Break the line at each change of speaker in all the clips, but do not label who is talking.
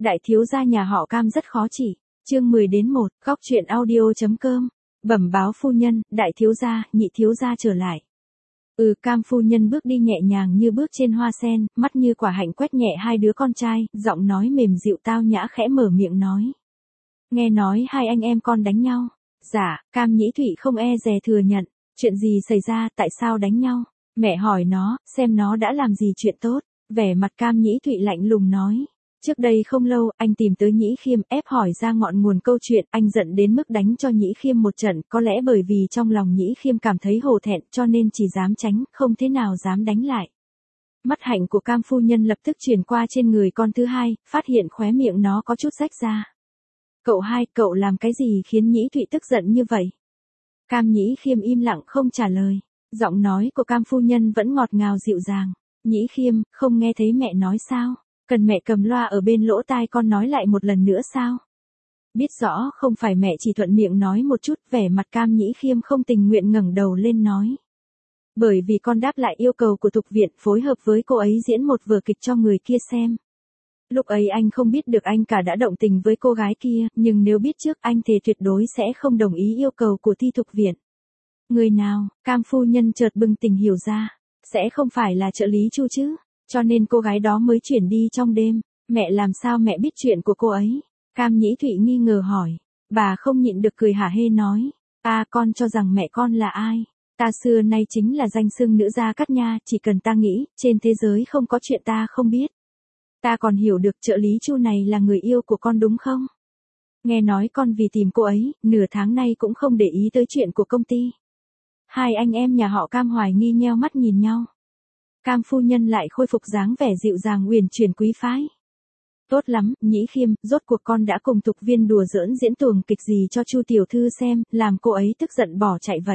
Đại thiếu gia nhà họ Cam rất khó chỉ. Chương 10-1, góc truyện audio.com. Bẩm báo phu nhân, đại thiếu gia, nhị thiếu gia trở lại. Cam phu nhân bước đi nhẹ nhàng như bước trên hoa sen, mắt như quả hạnh quét nhẹ hai đứa con trai, giọng nói mềm dịu tao nhã khẽ mở miệng nói. Nghe nói hai anh em con đánh nhau. Dạ, Cam Nhĩ Thụy không e dè thừa nhận. Chuyện gì xảy ra, tại sao đánh nhau? Mẹ hỏi nó, xem nó đã làm gì chuyện tốt. Vẻ mặt Cam Nhĩ Thụy lạnh lùng nói. Trước đây không lâu, anh tìm tới Nhĩ Khiêm, ép hỏi ra ngọn nguồn câu chuyện, anh giận đến mức đánh cho Nhĩ Khiêm một trận, có lẽ bởi vì trong lòng Nhĩ Khiêm cảm thấy hổ thẹn, cho nên chỉ dám tránh, không thế nào dám đánh lại. Mắt hạnh của Cam phu nhân lập tức chuyển qua trên người con thứ hai, phát hiện khóe miệng nó có chút rách ra. Cậu hai, cậu làm cái gì khiến Nhĩ Thụy tức giận như vậy? Cam Nhĩ Khiêm im lặng không trả lời. Giọng nói của Cam phu nhân vẫn ngọt ngào dịu dàng. Nhĩ Khiêm, không nghe thấy mẹ nói sao? Cần mẹ cầm loa ở bên lỗ tai con nói lại một lần nữa sao? Biết rõ không phải mẹ chỉ thuận miệng nói một chút, vẻ mặt Cam Nhĩ Khiêm không tình nguyện ngẩng đầu lên nói. Bởi vì con đáp lại yêu cầu của Thục Viện, phối hợp với cô ấy diễn một vở kịch cho người kia xem. Lúc ấy anh không biết được anh cả đã động tình với cô gái kia, nhưng nếu biết trước anh thề tuyệt đối sẽ không đồng ý yêu cầu của Thi Thục Viện. Người nào? Cam phu nhân chợt bừng tỉnh hiểu ra. Sẽ không phải là trợ lý Chu chứ? Cho nên cô gái đó mới chuyển đi trong đêm. Mẹ làm sao mẹ biết chuyện của cô ấy? Cam Nhĩ Thụy nghi ngờ hỏi. Bà không nhịn được cười hả hê nói. Con cho rằng mẹ con là ai? Ta xưa nay chính là danh xưng nữ gia Cát Nha, chỉ cần ta nghĩ, trên thế giới không có chuyện ta không biết. Ta còn hiểu được trợ lý Chu này là người yêu của con đúng không? Nghe nói con vì tìm cô ấy, nửa tháng nay cũng không để ý tới chuyện của công ty. Hai anh em nhà họ Cam hoài nghi nheo mắt nhìn nhau. Cam phu nhân lại khôi phục dáng vẻ dịu dàng uyển chuyển quý phái. Tốt lắm, Nhĩ Khiêm, rốt cuộc con đã cùng Thục Viên đùa giỡn diễn tuồng kịch gì cho Chu tiểu thư xem, làm cô ấy tức giận bỏ chạy vậy.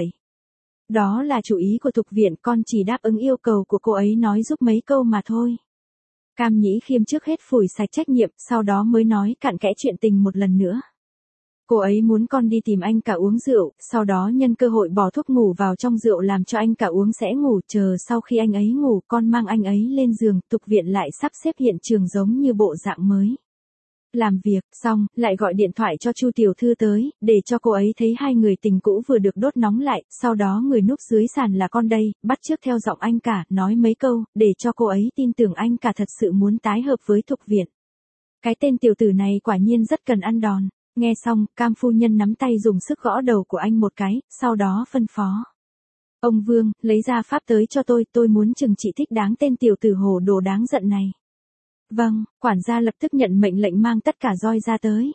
Đó là chủ ý của Thục Viện, con chỉ đáp ứng yêu cầu của cô ấy nói giúp mấy câu mà thôi. Cam Nhĩ Khiêm trước hết phủi sạch trách nhiệm, sau đó mới nói cặn kẽ chuyện tình một lần nữa. Cô ấy muốn con đi tìm anh cả uống rượu, sau đó nhân cơ hội bỏ thuốc ngủ vào trong rượu làm cho anh cả uống sẽ ngủ, chờ sau khi anh ấy ngủ con mang anh ấy lên giường, Thục Viện lại sắp xếp hiện trường giống như bộ dạng mới. Làm việc xong, lại gọi điện thoại cho Chu tiểu thư tới, để cho cô ấy thấy hai người tình cũ vừa được đốt nóng lại, sau đó người núp dưới sàn là con đây, bắt chước theo giọng anh cả, nói mấy câu, để cho cô ấy tin tưởng anh cả thật sự muốn tái hợp với Thục Viện. Cái tên tiểu tử này quả nhiên rất cần ăn đòn. Nghe xong, Cam phu nhân nắm tay dùng sức gõ đầu của anh một cái, sau đó phân phó. Ông Vương, lấy ra pháp tới cho tôi muốn trừng trị thích đáng tên tiểu tử hồ đồ đáng giận này. Vâng, quản gia lập tức nhận mệnh lệnh mang tất cả roi ra tới.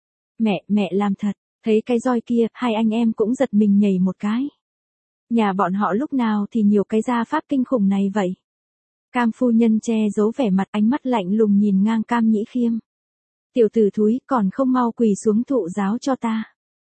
Mẹ làm thật, thấy cái roi kia, hai anh em cũng giật mình nhảy một cái. Nhà bọn họ lúc nào thì nhiều cái gia pháp kinh khủng này vậy? Cam phu nhân che giấu vẻ mặt, ánh mắt lạnh lùng nhìn ngang Cam Nhĩ Khiêm. Tiểu tử thúi, còn không mau quỳ xuống thụ giáo cho ta.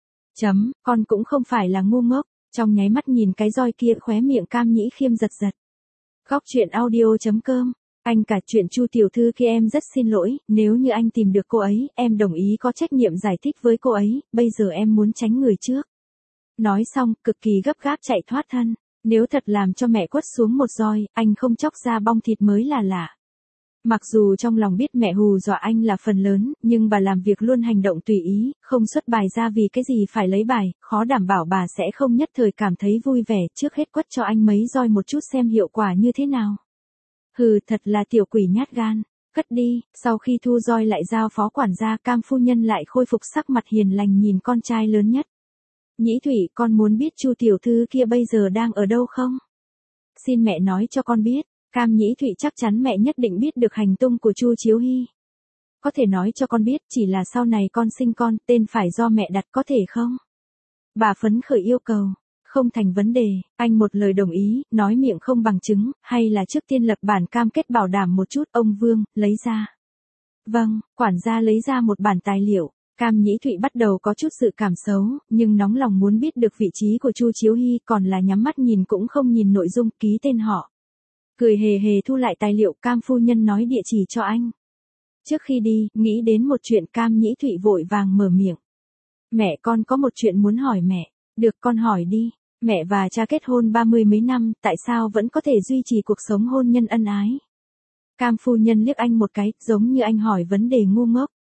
Con cũng không phải là ngu ngốc. Trong nháy mắt nhìn cái roi kia, khóe miệng Cam Nhĩ Khiêm giật giật. Góc truyện audio.com. Anh cả, chuyện Chu tiểu thư khi em rất xin lỗi, nếu như anh tìm được cô ấy, em đồng ý có trách nhiệm giải thích với cô ấy, bây giờ em muốn tránh người trước. Nói xong, cực kỳ gấp gáp chạy thoát thân. Nếu thật làm cho mẹ quất xuống một roi, anh không chóc ra bong thịt mới là lạ. Mặc dù trong lòng biết mẹ hù dọa anh là phần lớn, nhưng bà làm việc luôn hành động tùy ý, không xuất bài ra vì cái gì phải lấy bài, khó đảm bảo bà sẽ không nhất thời cảm thấy vui vẻ, trước hết quất cho anh mấy roi một chút xem hiệu quả như thế nào. Hừ, thật là tiểu quỷ nhát gan. Cất đi. Sau khi thu roi lại giao phó quản gia, Cam phu nhân lại khôi phục sắc mặt hiền lành nhìn con trai lớn nhất. Nhĩ Thụy, con muốn biết Chu tiểu thư kia bây giờ đang ở đâu không? Xin mẹ nói cho con biết. Cam Nhĩ Thụy chắc chắn mẹ nhất định biết được hành tung của Chu Chiếu Hy. Có thể nói cho con biết, chỉ là sau này con sinh con, tên phải do mẹ đặt có thể không? Bà phấn khởi yêu cầu. Không thành vấn đề, anh một lời đồng ý, nói miệng không bằng chứng, hay là trước tiên lập bản cam kết bảo đảm một chút, ông Vương, lấy ra. Vâng, quản gia lấy ra một bản tài liệu. Cam Nhĩ Thụy bắt đầu có chút dự cảm xấu, nhưng nóng lòng muốn biết được vị trí của Chu Chiếu Hy, còn là nhắm mắt nhìn cũng không nhìn nội dung, ký tên họ. Cười hề hề thu lại tài liệu, Cam phu nhân nói địa chỉ cho anh. Trước khi đi, nghĩ đến một chuyện, Cam Nhĩ Thụy vội vàng mở miệng. Mẹ, con có một chuyện muốn hỏi mẹ. Được, con hỏi đi. Mẹ và cha kết hôn 30 mấy năm, tại sao vẫn có thể duy trì cuộc sống hôn nhân ân ái? Cam phu nhân liếc anh một cái, giống như anh hỏi vấn đề ngu ngốc.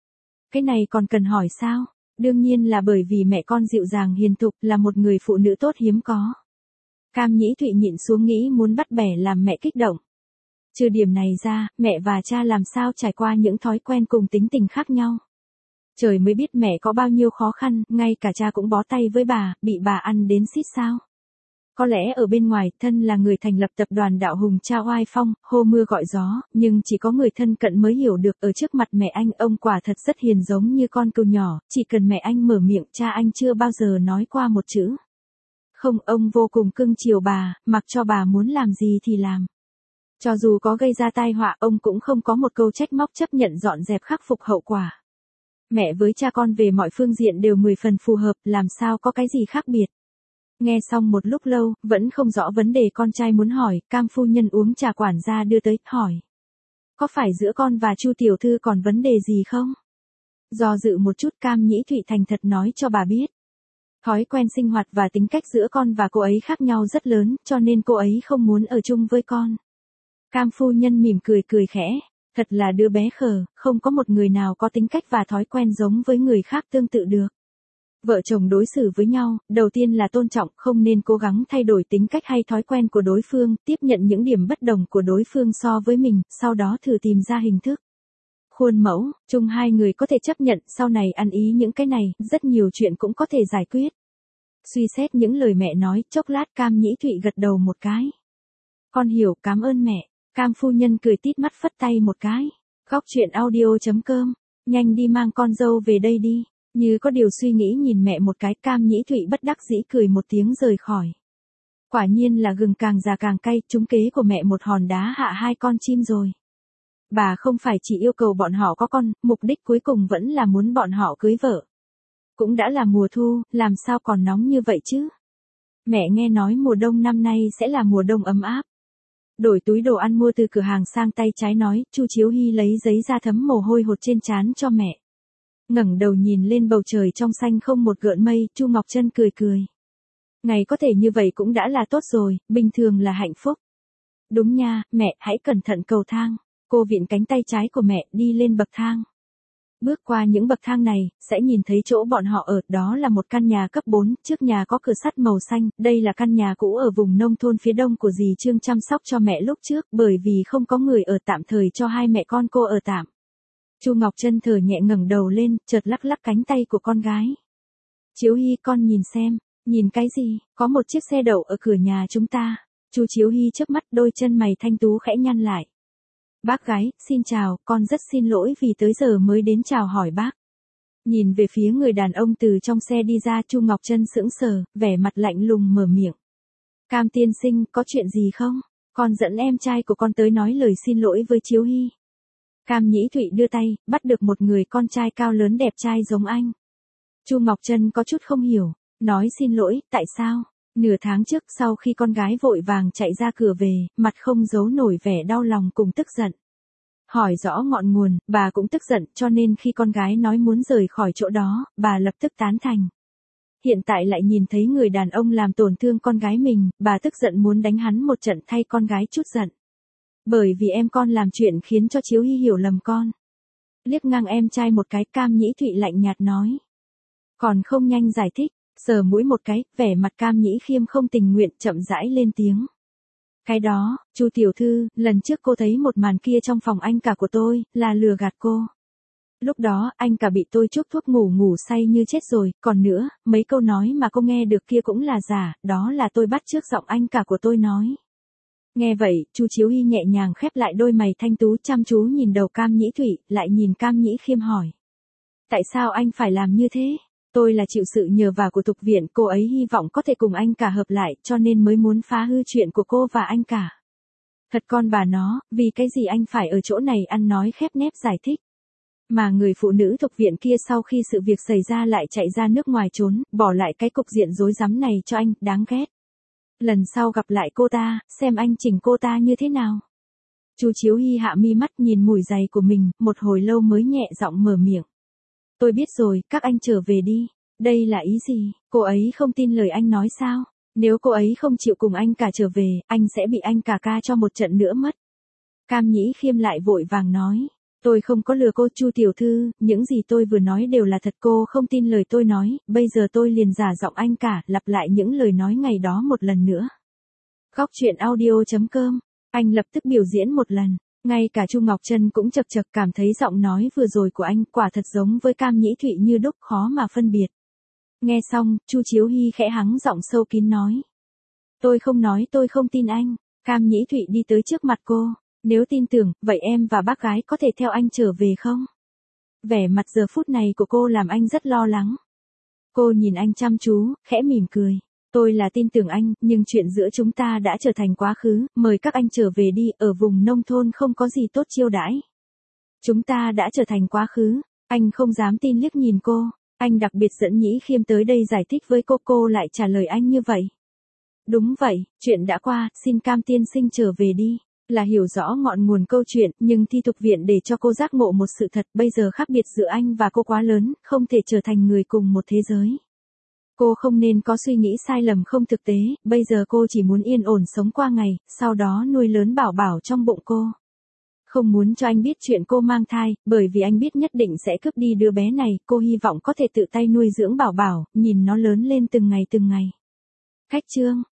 Cái này còn cần hỏi sao? Đương nhiên là bởi vì mẹ con dịu dàng hiền thục, là một người phụ nữ tốt hiếm có. Cam Nhĩ Thụy nhịn xuống nghĩ muốn bắt bẻ làm mẹ kích động. Trừ điểm này ra, mẹ và cha làm sao trải qua những thói quen cùng tính tình khác nhau. Trời mới biết mẹ có bao nhiêu khó khăn, ngay cả cha cũng bó tay với bà, bị bà ăn đến xít sao. Có lẽ ở bên ngoài, thân là người thành lập tập đoàn Đạo Hùng cha oai phong, hô mưa gọi gió, nhưng chỉ có người thân cận mới hiểu được ở trước mặt mẹ anh ông quả thật rất hiền giống như con cừu nhỏ, chỉ cần mẹ anh mở miệng cha anh chưa bao giờ nói qua một chữ. Không, ông vô cùng cưng chiều bà, mặc cho bà muốn làm gì thì làm. Cho dù có gây ra tai họa, ông cũng không có một câu trách móc, chấp nhận dọn dẹp khắc phục hậu quả. Mẹ với cha con về mọi phương diện đều 10 phần phù hợp, làm sao có cái gì khác biệt. Nghe xong một lúc lâu, vẫn không rõ vấn đề con trai muốn hỏi, Cam phu nhân uống trà quản gia đưa tới, hỏi. Có phải giữa con và Chu tiểu thư còn vấn đề gì không? Do dự một chút, Cam Nhĩ Thụy thành thật nói cho bà biết. Thói quen sinh hoạt và tính cách giữa con và cô ấy khác nhau rất lớn, cho nên cô ấy không muốn ở chung với con. Cam phu nhân mỉm cười cười khẽ, thật là đứa bé khờ, không có một người nào có tính cách và thói quen giống với người khác tương tự được. Vợ chồng đối xử với nhau, đầu tiên là tôn trọng, không nên cố gắng thay đổi tính cách hay thói quen của đối phương, tiếp nhận những điểm bất đồng của đối phương so với mình, sau đó thử tìm ra hình thức. Khuôn mẫu, chung hai người có thể chấp nhận, sau này ăn ý những cái này, rất nhiều chuyện cũng có thể giải quyết. Suy xét những lời mẹ nói, chốc lát Cam Nhĩ Thụy gật đầu một cái. Con hiểu, cảm ơn mẹ. Cam phu nhân cười tít mắt phất tay một cái. Góc truyện audio.com, nhanh đi mang con dâu về đây đi. Như có điều suy nghĩ nhìn mẹ một cái, Cam Nhĩ Thụy bất đắc dĩ cười một tiếng rời khỏi. Quả nhiên là gừng càng già càng cay, trúng kế của mẹ một hòn đá hạ hai con chim rồi. Bà không phải chỉ yêu cầu bọn họ có con, mục đích cuối cùng vẫn là muốn bọn họ cưới vợ. Cũng đã là mùa thu, làm sao còn nóng như vậy chứ? Mẹ nghe nói mùa đông năm nay sẽ là mùa đông ấm áp. Đổi túi đồ ăn mua từ cửa hàng sang tay trái nói, Chu Chiếu Hy lấy giấy ra thấm mồ hôi hột trên trán cho mẹ. Ngẩng đầu nhìn lên bầu trời trong xanh không một gợn mây, Chu Ngọc Trân cười cười. Ngày có thể như vậy cũng đã là tốt rồi, bình thường là hạnh phúc. Đúng nha, mẹ, hãy cẩn thận cầu thang. Cô vịn cánh tay trái của mẹ, đi lên bậc thang. Bước qua những bậc thang này, sẽ nhìn thấy chỗ bọn họ ở, đó là một căn nhà cấp 4, trước nhà có cửa sắt màu xanh, đây là căn nhà cũ ở vùng nông thôn phía đông của dì Trương chăm sóc cho mẹ lúc trước, bởi vì không có người ở tạm thời cho hai mẹ con cô ở tạm. Chu Ngọc Trân thở nhẹ ngẩng đầu lên, chợt lắc lắc cánh tay của con gái. Chiếu Hy, con nhìn xem. Nhìn cái gì? Có một chiếc xe đậu ở cửa nhà chúng ta. Chu Chiếu Hy chớp mắt, đôi chân mày thanh tú khẽ nhăn lại. Bác gái, xin chào, con rất xin lỗi vì tới giờ mới đến chào hỏi bác. Nhìn về phía người đàn ông từ trong xe đi ra, Chu Ngọc Trân sững sờ, vẻ mặt lạnh lùng mở miệng. Cam tiên sinh, có chuyện gì không? Con dẫn em trai của con tới nói lời xin lỗi với Chiếu Hy. Cam Nhĩ Thụy đưa tay, bắt được một người con trai cao lớn đẹp trai giống anh. Chu Ngọc Trân có chút không hiểu, nói xin lỗi, tại sao? Nửa tháng trước sau khi con gái vội vàng chạy ra cửa về, mặt không giấu nổi vẻ đau lòng cùng tức giận. Hỏi rõ ngọn nguồn, bà cũng tức giận, cho nên khi con gái nói muốn rời khỏi chỗ đó, bà lập tức tán thành. Hiện tại lại nhìn thấy người đàn ông làm tổn thương con gái mình, bà tức giận muốn đánh hắn một trận thay con gái chút giận. Bởi vì em con làm chuyện khiến cho Chiếu Hy hiểu lầm con. Liếc ngang em trai một cái, Cam Nhĩ Thụy lạnh nhạt nói. Còn không nhanh giải thích, sờ mũi một cái, vẻ mặt Cam Nhĩ Khiêm không tình nguyện, chậm rãi lên tiếng. Cái đó, Chu tiểu thư, lần trước cô thấy một màn kia trong phòng anh cả của tôi, là lừa gạt cô. Lúc đó, anh cả bị tôi chuốc thuốc ngủ say như chết rồi, còn nữa, mấy câu nói mà cô nghe được kia cũng là giả, đó là tôi bắt chước giọng anh cả của tôi nói. Nghe vậy, Chu Chiếu Hy nhẹ nhàng khép lại đôi mày thanh tú, chăm chú nhìn đầu Cam Nhĩ Thụy, lại nhìn Cam Nhĩ Khiêm hỏi. Tại sao anh phải làm như thế? Tôi là chịu sự nhờ vả của Thục Viện, cô ấy hy vọng có thể cùng anh cả hợp lại, cho nên mới muốn phá hư chuyện của cô và anh cả. Thật con bà nó, vì cái gì anh phải ở chỗ này ăn nói khép nép giải thích. Mà người phụ nữ Thục Viện kia sau khi sự việc xảy ra lại chạy ra nước ngoài trốn, bỏ lại cái cục diện rối rắm này cho anh, đáng ghét. Lần sau gặp lại cô ta, xem anh chỉnh cô ta như thế nào. Chu Chiếu Hy hạ mi mắt nhìn mùi giày của mình, một hồi lâu mới nhẹ giọng mở miệng. Tôi biết rồi, các anh trở về đi. Đây là ý gì? Cô ấy không tin lời anh nói sao? Nếu cô ấy không chịu cùng anh cả trở về, anh sẽ bị anh cả ca cho một trận nữa mất. Cam Nhĩ Khiêm lại vội vàng nói. Tôi không có lừa cô Chu tiểu thư, những gì tôi vừa nói đều là thật, cô không tin lời tôi nói, bây giờ tôi liền giả giọng anh cả, lặp lại những lời nói ngày đó một lần nữa. Góc truyện audio.com, anh lập tức biểu diễn một lần, ngay cả Chu Ngọc Trân cũng chật chật cảm thấy giọng nói vừa rồi của anh quả thật giống với Cam Nhĩ Thụy như đúc, khó mà phân biệt. Nghe xong, Chu Chiếu Hy khẽ hắng giọng sâu kín nói. Tôi không nói tôi không tin anh. Cam Nhĩ Thụy đi tới trước mặt cô. Nếu tin tưởng, vậy em và bác gái có thể theo anh trở về không? Vẻ mặt giờ phút này của cô làm anh rất lo lắng. Cô nhìn anh chăm chú, khẽ mỉm cười. Tôi là tin tưởng anh, nhưng chuyện giữa chúng ta đã trở thành quá khứ, mời các anh trở về đi, ở vùng nông thôn không có gì tốt chiêu đãi. Chúng ta đã trở thành quá khứ, anh không dám tin liếc nhìn cô, anh đặc biệt dẫn Nhĩ Khiêm tới đây giải thích với cô lại trả lời anh như vậy. Đúng vậy, chuyện đã qua, xin Cam tiên sinh trở về đi. Là hiểu rõ ngọn nguồn câu chuyện, nhưng thi tục viện để cho cô giác ngộ một sự thật, bây giờ khác biệt giữa anh và cô quá lớn, không thể trở thành người cùng một thế giới. Cô không nên có suy nghĩ sai lầm không thực tế, bây giờ cô chỉ muốn yên ổn sống qua ngày, sau đó nuôi lớn Bảo Bảo trong bụng cô. Không muốn cho anh biết chuyện cô mang thai, bởi vì anh biết nhất định sẽ cướp đi đứa bé này, cô hy vọng có thể tự tay nuôi dưỡng Bảo Bảo, nhìn nó lớn lên từng ngày từng ngày. Khách chương